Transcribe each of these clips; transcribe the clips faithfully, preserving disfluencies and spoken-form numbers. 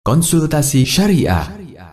Konsultasi Syariah.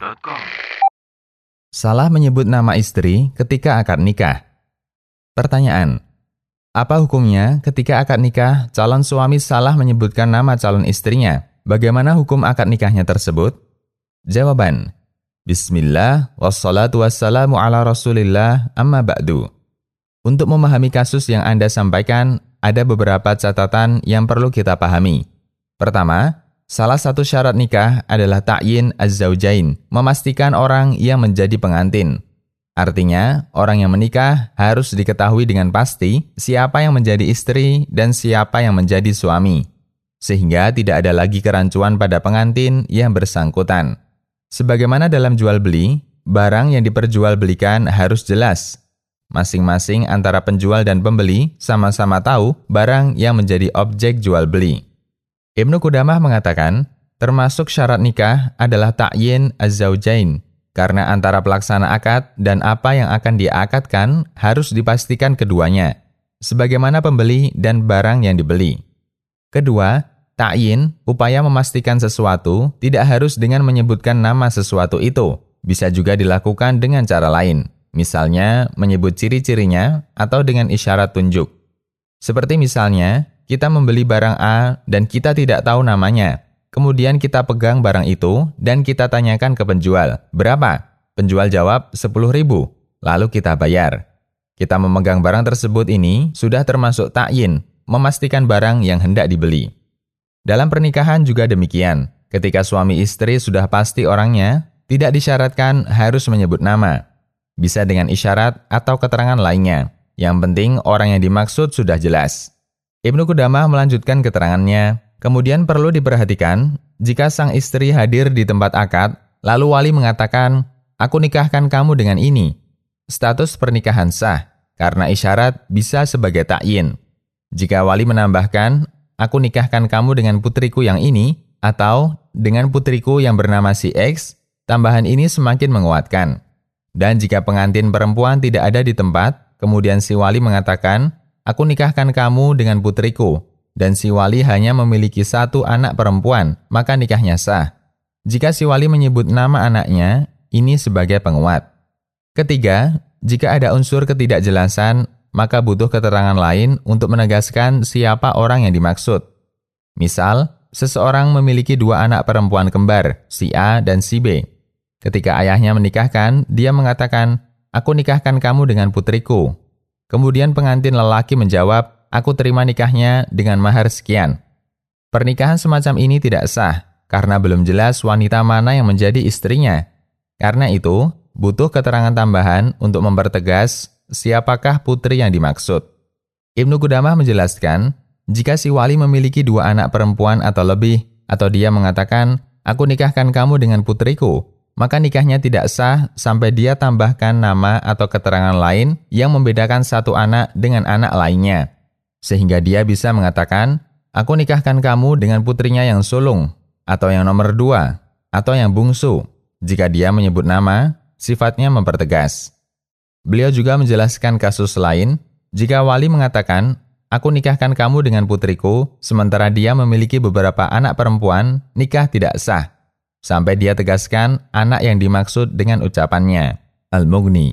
Salah menyebut nama istri ketika akad nikah. Pertanyaan: apa hukumnya ketika akad nikah calon suami salah menyebutkan nama calon istrinya? Bagaimana hukum akad nikahnya tersebut? Jawaban: Bismillah, wassalatu wassalamu ala rasulillah, amma ba'du. Untuk memahami kasus yang Anda sampaikan, ada beberapa catatan yang perlu kita pahami. Pertama, salah satu syarat nikah adalah ta'yin az-zawjain, memastikan orang yang menjadi pengantin. Artinya, orang yang menikah harus diketahui dengan pasti siapa yang menjadi istri dan siapa yang menjadi suami, sehingga tidak ada lagi kerancuan pada pengantin yang bersangkutan. Sebagaimana dalam jual beli, barang yang diperjualbelikan harus jelas. Masing-masing antara penjual dan pembeli sama-sama tahu barang yang menjadi objek jual beli. Ibnu Qudamah mengatakan, termasuk syarat nikah adalah ta'yin az-zawjain, karena antara pelaksana akad dan apa yang akan diakadkan harus dipastikan keduanya, sebagaimana pembeli dan barang yang dibeli. Kedua, ta'yin, upaya memastikan sesuatu, tidak harus dengan menyebutkan nama sesuatu itu, bisa juga dilakukan dengan cara lain. Misalnya, menyebut ciri-cirinya atau dengan isyarat tunjuk. Seperti misalnya, kita membeli barang A dan kita tidak tahu namanya. Kemudian kita pegang barang itu dan kita tanyakan ke penjual, berapa? Penjual jawab sepuluh ribu, lalu kita bayar. Kita memegang barang tersebut ini sudah termasuk ta'yin, memastikan barang yang hendak dibeli. Dalam pernikahan juga demikian. Ketika suami istri sudah pasti orangnya, tidak disyaratkan harus menyebut nama. Bisa dengan isyarat atau keterangan lainnya. Yang penting orang yang dimaksud sudah jelas. Ibnu Qudamah melanjutkan keterangannya, kemudian perlu diperhatikan, jika sang istri hadir di tempat akad, lalu wali mengatakan, aku nikahkan kamu dengan ini. Status pernikahan sah, karena isyarat bisa sebagai ta'yin. Jika wali menambahkan, aku nikahkan kamu dengan putriku yang ini, atau dengan putriku yang bernama si X, tambahan ini semakin menguatkan. Dan jika pengantin perempuan tidak ada di tempat, kemudian si wali mengatakan, aku nikahkan kamu dengan putriku, dan si wali hanya memiliki satu anak perempuan, maka nikahnya sah. Jika si wali menyebut nama anaknya, ini sebagai penguat. Ketiga, jika ada unsur ketidakjelasan, maka butuh keterangan lain untuk menegaskan siapa orang yang dimaksud. Misal, seseorang memiliki dua anak perempuan kembar, si A dan si B. Ketika ayahnya menikahkan, dia mengatakan, aku nikahkan kamu dengan putriku. Kemudian pengantin lelaki menjawab, aku terima nikahnya dengan mahar sekian. Pernikahan semacam ini tidak sah, karena belum jelas wanita mana yang menjadi istrinya. Karena itu, butuh keterangan tambahan untuk mempertegas siapakah putri yang dimaksud. Ibnu Qudamah menjelaskan, jika si wali memiliki dua anak perempuan atau lebih, atau dia mengatakan, aku nikahkan kamu dengan putriku, maka nikahnya tidak sah sampai dia tambahkan nama atau keterangan lain yang membedakan satu anak dengan anak lainnya. Sehingga dia bisa mengatakan, aku nikahkan kamu dengan putrinya yang sulung, atau yang nomor dua, atau yang bungsu. Jika dia menyebut nama, sifatnya mempertegas. Beliau juga menjelaskan kasus lain, jika wali mengatakan, aku nikahkan kamu dengan putriku, sementara dia memiliki beberapa anak perempuan, nikah tidak sah. Sampai dia tegaskan anak yang dimaksud dengan ucapannya. Al-Mughni.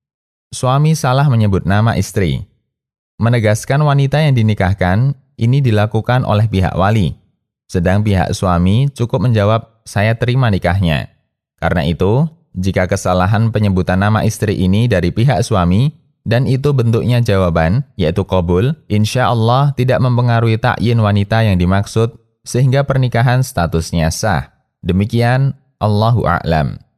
Suami salah menyebut nama istri. Menegaskan wanita yang dinikahkan, ini dilakukan oleh pihak wali. Sedang pihak suami cukup menjawab, saya terima nikahnya. Karena itu, jika kesalahan penyebutan nama istri ini dari pihak suami, dan itu bentuknya jawaban, yaitu qabul, insya Allah tidak mempengaruhi ta'yin wanita yang dimaksud, sehingga pernikahan statusnya sah. Demikian, Allahu a'lam.